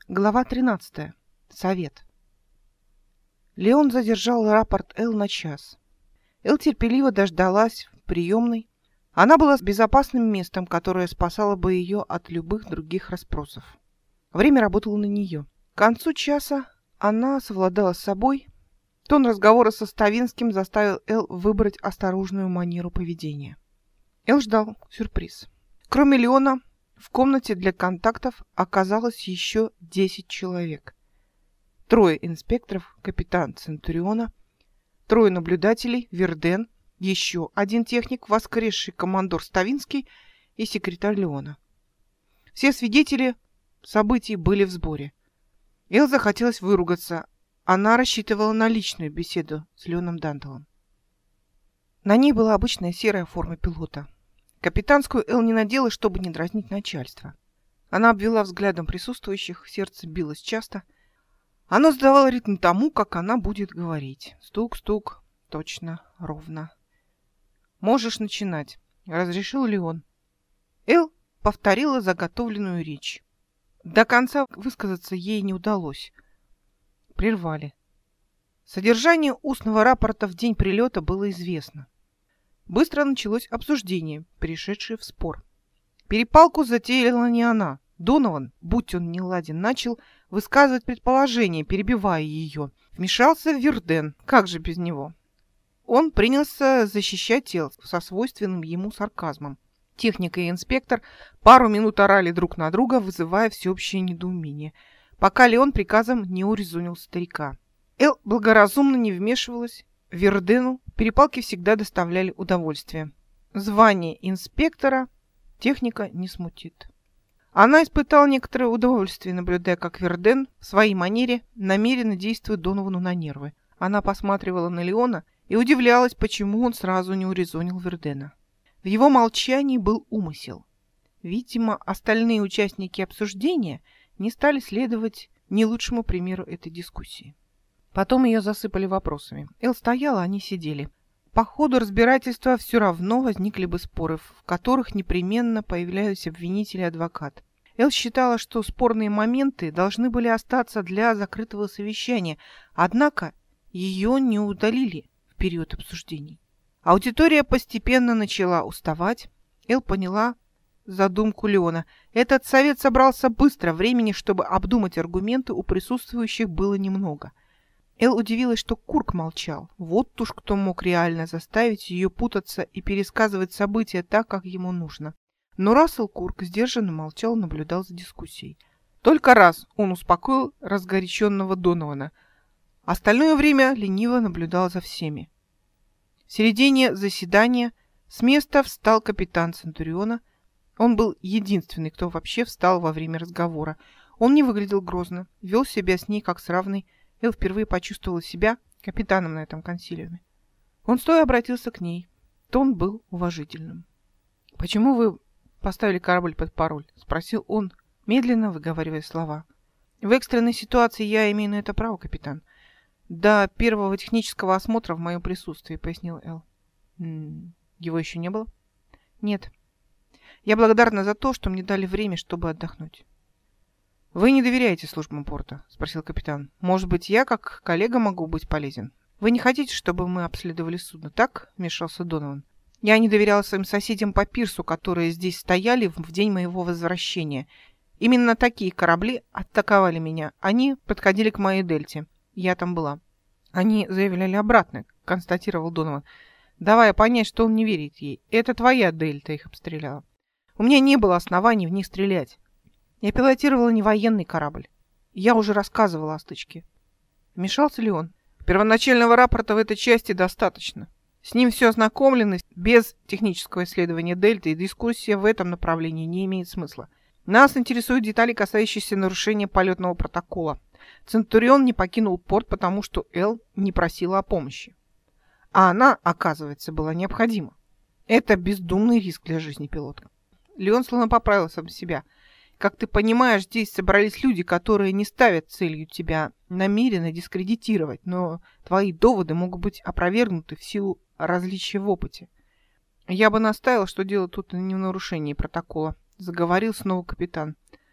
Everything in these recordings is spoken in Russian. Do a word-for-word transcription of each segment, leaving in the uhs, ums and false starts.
Глава тринадцатая. Совет. Леон задержал рапорт Эл на час. Эл терпеливо дождалась в приемной. Она была безопасным местом, которое спасало бы ее от любых других расспросов. Время работало на нее. К концу часа она совладала с собой. Тон разговора со Ставинским заставил Эл выбрать осторожную манеру поведения. Эл ждал сюрприз. Кроме Леона, в комнате для контактов оказалось еще десять человек. Трое инспекторов, капитан Центуриона, трое наблюдателей, Верден, еще один техник, воскресший командор Ставинский и секретарь Леона. Все свидетели событий были в сборе. Эл захотелось выругаться. Она рассчитывала на личную беседу с Леоном Данталом. На ней была обычная серая форма пилота. Капитанскую Эл не надела, чтобы не дразнить начальство. Она обвела взглядом присутствующих, сердце билось часто. Оно задавало ритм тому, как она будет говорить. Стук-стук, точно, ровно. «Можешь начинать», — разрешил Леон. Эл повторила заготовленную речь. До конца высказаться ей не удалось. Прервали. Содержание устного рапорта в день прилета было известно. Быстро началось обсуждение, перешедшее в спор. Перепалку затеяла не она. Донован, будь он неладен, начал высказывать предположения, перебивая ее. Вмешался Верден, как же без него. Он принялся защищать Эл со свойственным ему сарказмом. Техник и инспектор пару минут орали друг на друга, вызывая всеобщее недоумение, пока Леон приказом не урезонил старика. Эл благоразумно не вмешивалась. Вердену перепалки всегда доставляли удовольствие. Звание инспектора техника не смутит. Она испытала некоторое удовольствие, наблюдая, как Верден в своей манере намеренно действует Доновану на нервы. Она посматривала на Леона и удивлялась, почему он сразу не урезонил Вердена. В его молчании был умысел. Видимо, остальные участники обсуждения не стали следовать не лучшему примеру этой дискуссии. Потом ее засыпали вопросами. Эл стояла, они сидели. По ходу разбирательства все равно возникли бы споры, в которых непременно появлялись обвинитель и адвокат. Эл считала, что спорные моменты должны были остаться для закрытого совещания, однако ее не удалили в период обсуждений. Аудитория постепенно начала уставать. Эл поняла задумку Леона. Этот совет собрался быстро, времени, чтобы обдумать аргументы, у присутствующих было немного. Эл удивилась, что Курк молчал. Вот уж кто мог реально заставить ее путаться и пересказывать события так, как ему нужно. Но Рассел Курк сдержанно молчал, наблюдал за дискуссией. Только раз он успокоил разгоряченного Донована. Остальное время лениво наблюдал за всеми. В середине заседания с места встал капитан Центуриона. Он был единственный, кто вообще встал во время разговора. Он не выглядел грозно, вел себя с ней как с равной. Эл впервые почувствовала себя капитаном на этом консилиуме. Он стоя обратился к ней. Тон был уважительным. «Почему вы поставили корабль под пароль?» — спросил он, медленно выговаривая слова. «В экстренной ситуации я имею на это право, капитан. До первого технического осмотра в моем присутствии», — пояснил Эл. «М-м, его еще не было?» «Нет. Я благодарна за то, что мне дали время, чтобы отдохнуть». «Вы не доверяете службам порта?» — спросил капитан. «Может быть, я, как коллега, могу быть полезен? Вы не хотите, чтобы мы обследовали судно, так?» — вмешался Донован. «Я не доверяла своим соседям по пирсу, которые здесь стояли в день моего возвращения. Именно такие корабли атаковали меня. Они подходили к моей дельте. Я там была». «Они заявляли обратно», — констатировал Донован, давая понять, что он не верит ей. «Это твоя дельта их обстреляла. У меня не было оснований в них стрелять. Я пилотировала не военный корабль. Я уже рассказывала о стычке». Вмешался ли он? «Первоначального рапорта в этой части достаточно. С ним все ознакомлено. Без технического исследования дельты и дискуссия в этом направлении не имеет смысла. Нас интересуют детали, касающиеся нарушения полетного протокола. Центурион не покинул порт, потому что Эл не просила о помощи. А она, оказывается, была необходима. Это бездумный риск для жизни пилота». Леон словно поправил сам себя. «Как ты понимаешь, здесь собрались люди, которые не ставят целью тебя намеренно дискредитировать, но твои доводы могут быть опровергнуты в силу различия в опыте. Я бы настаивал, что дело тут не в нарушении протокола», — заговорил снова капитан.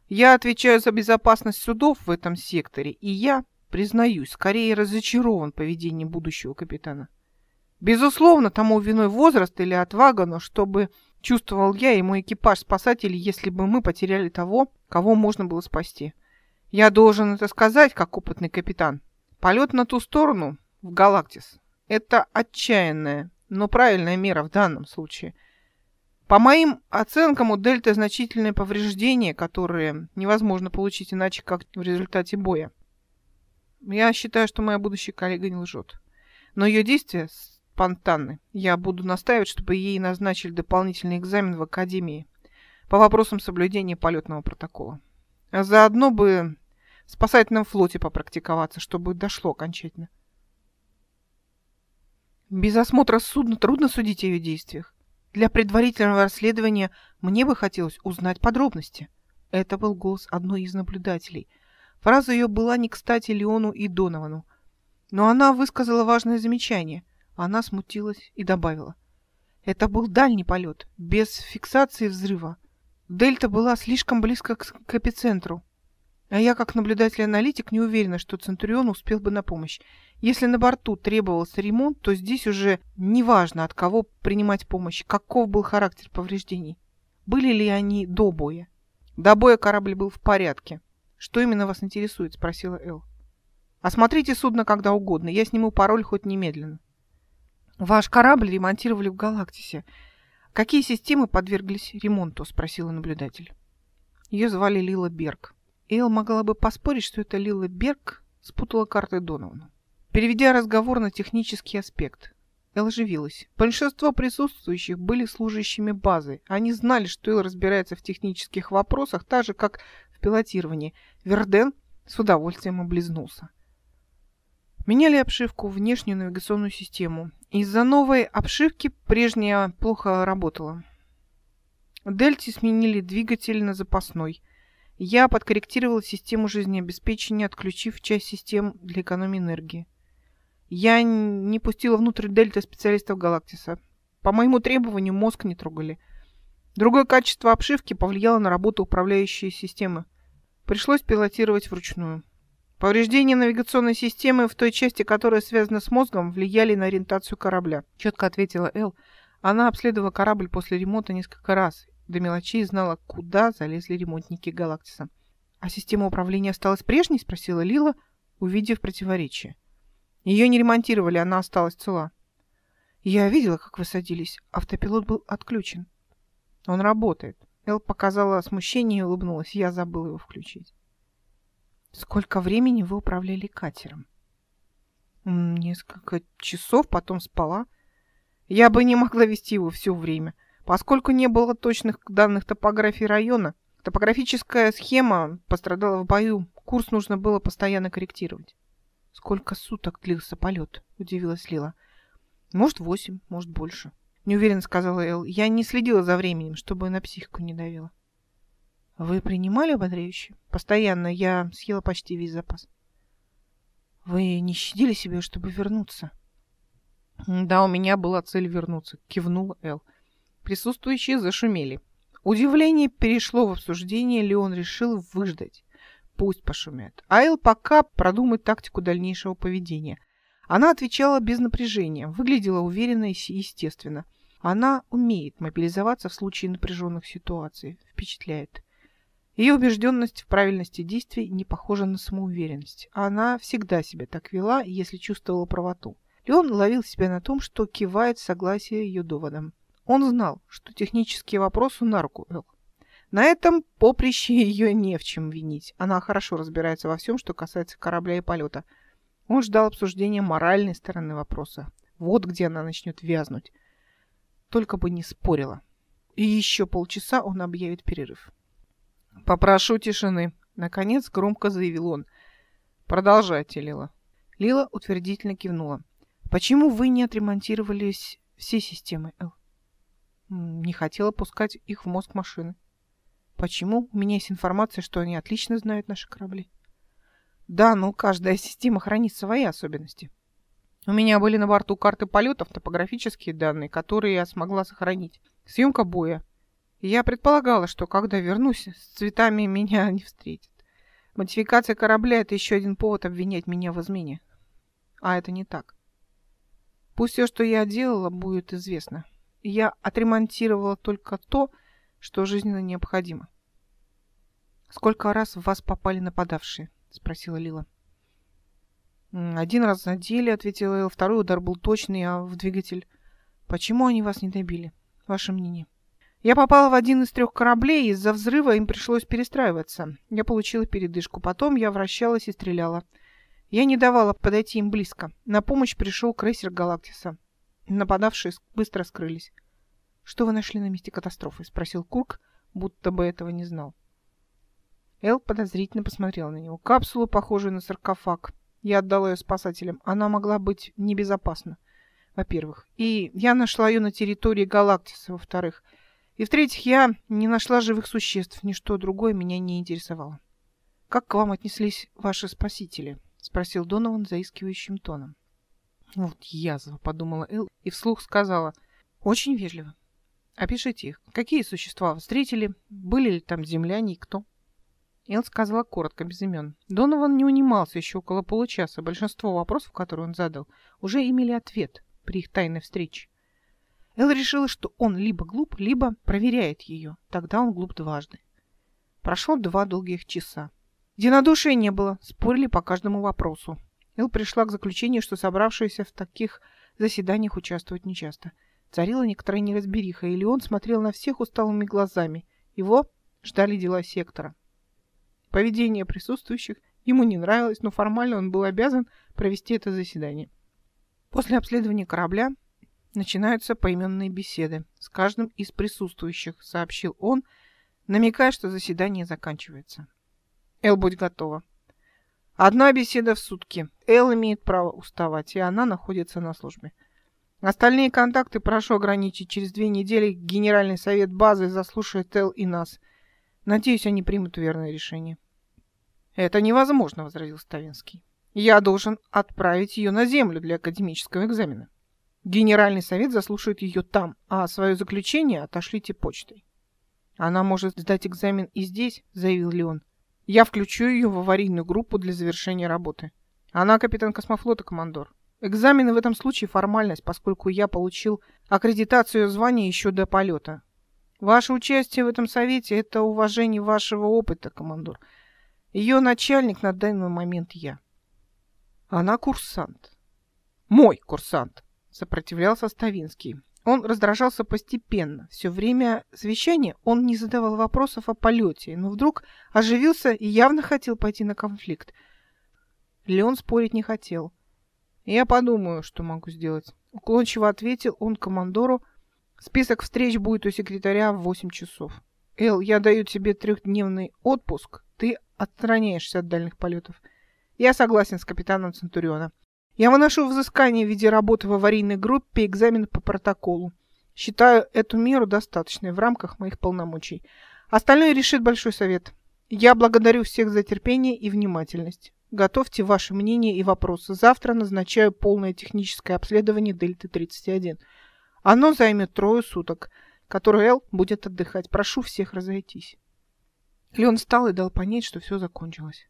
Я отвечаю за безопасность судов в этом секторе, и я, признаюсь, скорее разочарован поведением будущего капитана. Безусловно, тому виной возраст или отвага, но чтобы чувствовал я и мой экипаж спасателей, если бы мы потеряли того, кого можно было спасти. Я должен это сказать, как опытный капитан. Полет на ту сторону, в Галактис, это отчаянная, но правильная мера в данном случае. По моим оценкам, у Дельты значительные повреждения, которые невозможно получить иначе, как в результате боя. Я считаю, что моя будущая коллега не лжет. Но ее действия спонтанны. Я буду настаивать, чтобы ей назначили дополнительный экзамен в Академии по вопросам соблюдения полетного протокола. А заодно бы в спасательном флоте попрактиковаться, чтобы дошло окончательно. Без осмотра судна трудно судить о ее действиях. Для предварительного расследования мне бы хотелось узнать подробности. Это был голос одной из наблюдателей. Фраза ее была не кстати Леону и Доновану. Но она высказала важное замечание. Она смутилась и добавила. Это был дальний полет, без фиксации взрыва. Дельта была слишком близко к, к эпицентру. А я, как наблюдатель-аналитик, не уверена, что Центурион успел бы на помощь. Если на борту требовался ремонт, то здесь уже неважно, от кого принимать помощь, каков был характер повреждений. Были ли они до боя? До боя корабль был в порядке. Что именно вас интересует? Спросила Эл. Осмотрите судно когда угодно, я сниму пароль хоть немедленно. Ваш корабль ремонтировали в Галактисе. Какие системы подверглись ремонту? Спросила наблюдатель. Ее звали Лила Берг. Эл могла бы поспорить, что это Лила Берг спутала карты Донована. Переведя разговор на технический аспект, Эл оживилась. Большинство присутствующих были служащими базы. Они знали, что Эл разбирается в технических вопросах, так же, как в пилотировании. Верден с удовольствием облизнулся. Меняли обшивку, внешнюю навигационную систему. Из-за новой обшивки прежняя плохо работала. Дельте сменили двигатель на запасной. Я подкорректировала систему жизнеобеспечения, отключив часть систем для экономии энергии. Я не пустила внутрь Дельты специалистов Галактиса. По моему требованию мозг не трогали. Другое качество обшивки повлияло на работу управляющей системы. Пришлось пилотировать вручную. Повреждения навигационной системы в той части, которая связана с мозгом, влияли на ориентацию корабля. Четко ответила Эл. Она обследовала корабль после ремонта несколько раз. До мелочей знала, куда залезли ремонтники Галактиса. — А система управления осталась прежней? — спросила Лила, увидев противоречие. — Ее не ремонтировали, она осталась цела. — Я видела, как вы садились. Автопилот был отключен. — Он работает. Эл показала смущение и улыбнулась. Я забыла его включить. — Сколько времени вы управляли катером? — Несколько часов, потом спала. Я бы не могла вести его все время. Поскольку не было точных данных топографии района, топографическая схема пострадала в бою. Курс нужно было постоянно корректировать. — Сколько суток длился полет? — удивилась Лила. — Может, восемь, может, больше. — Неуверенно сказала Эл. Я не следила за временем, чтобы на психику не давила. — Вы принимали ободряющее? — Постоянно. Я съела почти весь запас. — Вы не щадили себя, чтобы вернуться? — Да, у меня была цель вернуться, — кивнула Эл. Присутствующие зашумели. Удивление перешло в обсуждение, Леон решил выждать. Пусть пошумят. А Эл пока продумает тактику дальнейшего поведения. Она отвечала без напряжения, выглядела уверенно и естественно. Она умеет мобилизоваться в случае напряженных ситуаций. Впечатляет. Ее убежденность в правильности действий не похожа на самоуверенность. Она всегда себя так вела, если чувствовала правоту. Леон ловил себя на том, что кивает в согласии ее доводам. Он знал, что технические вопросы на руку Эл. На этом поприще ее не в чем винить. Она хорошо разбирается во всем, что касается корабля и полета. Он ждал обсуждения моральной стороны вопроса. Вот где она начнет вязнуть. Только бы не спорила. И еще полчаса он объявит перерыв. «Попрошу тишины», — наконец громко заявил он. «Продолжайте, Лила». Лила утвердительно кивнула. «Почему вы не отремонтировались все системы, Эл?» Не хотела пускать их в мозг машины. Почему? У меня есть информация, что они отлично знают наши корабли. Да, но каждая система хранит свои особенности. У меня были на борту карты полетов, топографические данные, которые я смогла сохранить. Съемка боя. Я предполагала, что когда вернусь, с цветами меня не встретят. Модификация корабля — это еще один повод обвинять меня в измене. А это не так. Пусть все, что я делала, будет известно. Я отремонтировала только то, что жизненно необходимо. «Сколько раз в вас попали нападавшие?» — спросила Лила. «Один раз на деле», — ответила Эл. «Второй удар был точный, а в двигатель. Почему они вас не добили? Ваше мнение?» «Я попала в один из трех кораблей, и из-за взрыва им пришлось перестраиваться. Я получила передышку. Потом я вращалась и стреляла. Я не давала подойти им близко. На помощь пришел крейсер Галактиса. Нападавшие быстро скрылись». «Что вы нашли на месте катастрофы?» — спросил Курк, будто бы этого не знал. Эл подозрительно посмотрела на него. «Капсулу, похожую на саркофаг. Я отдала ее спасателям. Она могла быть небезопасна, во-первых. И я нашла ее на территории Галактиса, во-вторых. И в-третьих, я не нашла живых существ. Ничто другое меня не интересовало». «Как к вам отнеслись ваши спасители?» — спросил Донован заискивающим тоном. «Вот язва», — подумала Эл и вслух сказала. «Очень вежливо. Опишите их. Какие существа вы встретили? Были ли там земляне и кто?» Эл сказала коротко, без имен. Донован не унимался еще около получаса. Большинство вопросов, которые он задал, уже имели ответ при их тайной встрече. Эл решила, что он либо глуп, либо проверяет ее. Тогда он глуп дважды. Прошло два долгих часа. Единодушия не было, спорили по каждому вопросу. Эл пришла к заключению, что собравшиеся в таких заседаниях участвуют нечасто. Царила некоторая неразбериха, и Леон смотрел на всех усталыми глазами. Его ждали дела сектора. Поведение присутствующих ему не нравилось, но формально он был обязан провести это заседание. После обследования корабля начинаются поименные беседы с каждым из присутствующих, сообщил он, намекая, что заседание заканчивается. Эл, будь готова. Одна беседа в сутки. Эл имеет право уставать, и она находится на службе. Остальные контакты прошу ограничить. Через две недели Генеральный совет базы заслушает Эл и нас. Надеюсь, они примут верное решение. Это невозможно, возразил Ставинский. Я должен отправить ее на землю для академического экзамена. Генеральный совет заслушает ее там, а свое заключение отошлите почтой. Она может сдать экзамен и здесь, заявил Леон. Я включу ее в аварийную группу для завершения работы. Она капитан космофлота, командор. Экзамены в этом случае формальность, поскольку я получил аккредитацию звания еще до полета. Ваше участие в этом совете – это уважение вашего опыта, командор. Ее начальник на данный момент я. Она курсант. Мой курсант, сопротивлялся Ставинский. Он раздражался постепенно. Все время совещания он не задавал вопросов о полете, но вдруг оживился и явно хотел пойти на конфликт. Леон спорить не хотел. «Я подумаю, что могу сделать», — уклончиво ответил он командору. «Список встреч будет у секретаря в восемь часов. Эл, я даю тебе трехдневный отпуск. Ты отстраняешься от дальних полетов. Я согласен с капитаном Центуриона. Я выношу взыскание в виде работы в аварийной группе и экзамен по протоколу. Считаю эту меру достаточной в рамках моих полномочий. Остальное решит Большой совет. Я благодарю всех за терпение и внимательность. Готовьте ваши мнения и вопросы. Завтра назначаю полное техническое обследование Дельты тридцать один. Оно займет трое суток, которые Эл будет отдыхать. Прошу всех разойтись». Леон встал и дал понять, что все закончилось.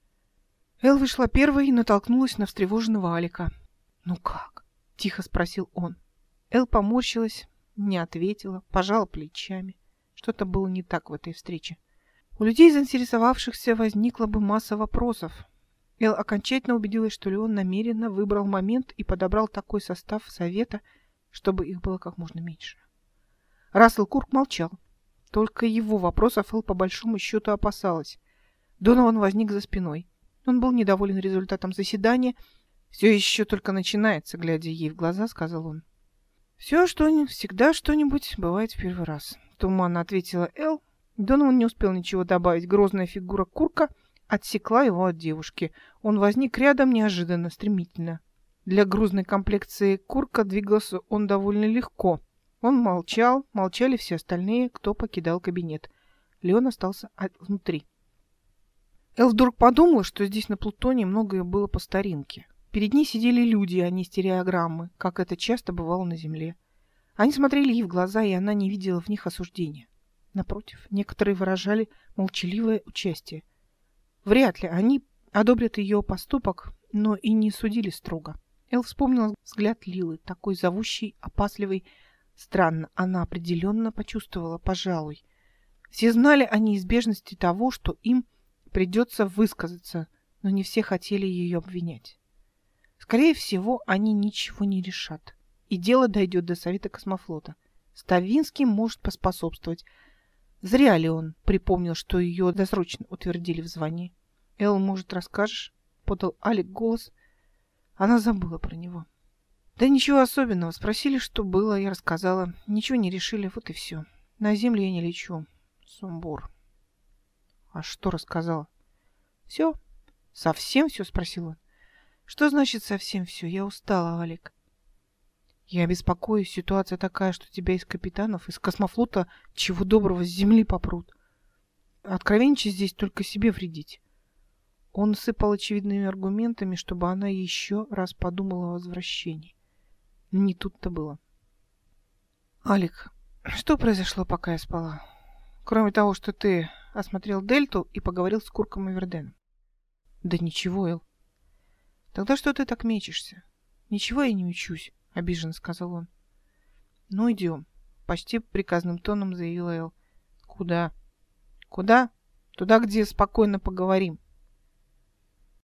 Эл вышла первой и натолкнулась на встревоженного Алика. «Ну как?» — тихо спросил он. Эл поморщилась, не ответила, пожала плечами. Что-то было не так в этой встрече. У людей, заинтересовавшихся, возникла бы масса вопросов. Эл окончательно убедилась, что Леон намеренно выбрал момент и подобрал такой состав совета, чтобы их было как можно меньше. Рассел Курк молчал. Только его вопросов Эл по большому счету опасалась. Донован возник за спиной. Он был недоволен результатом заседания. «Все еще только начинается», — глядя ей в глаза, сказал он. «Все, что всегда что-нибудь бывает в первый раз», — туманно ответила Эл. Донован не успел ничего добавить. Грозная фигура Курка отсекла его от девушки. Он возник рядом неожиданно, стремительно. Для грузной комплекции Курка двигался он довольно легко. Он молчал, молчали все остальные, кто покидал кабинет. Леон остался внутри. Эл вдруг подумала, что здесь на Плутоне многое было по старинке. Перед ней сидели люди, а не стереограммы, как это часто бывало на Земле. Они смотрели ей в глаза, и она не видела в них осуждения. Напротив, некоторые выражали молчаливое участие. Вряд ли они одобрят ее поступок, но и не судили строго. Эл вспомнила взгляд Лилы, такой зовущий, опасливый. Странно, она определенно почувствовала, пожалуй. Все знали о неизбежности того, что им придется высказаться, но не все хотели ее обвинять. Скорее всего, они ничего не решат, и дело дойдет до Совета космофлота. Ставинский может поспособствовать. Зря ли он припомнил, что ее досрочно утвердили в звании? «Эл, может, расскажешь?» — подал Алик голос. Она забыла про него. «Да ничего особенного. Спросили, что было, я рассказала. Ничего не решили, вот и все. На землю я не лечу. Сумбур». «А что рассказала?» «Все?» «Совсем все?» — спросил он. «Что значит совсем все? Я устала, Алик». «Я беспокоюсь. Ситуация такая, что тебя из капитанов, из космофлота чего доброго с земли попрут. Откровенничать здесь только себе вредить». Он сыпал очевидными аргументами, чтобы она еще раз подумала о возвращении. Не тут-то было. «Алик, что произошло, пока я спала? Кроме того, что ты осмотрел Дельту и поговорил с Курком Эверденом». «Да ничего, Эл». «Тогда что ты так мечешься?» «Ничего я не мечусь», — обиженно сказал он. «Ну, идем», — почти приказным тоном заявила Эл. «Куда?» «Куда? Туда, где спокойно поговорим».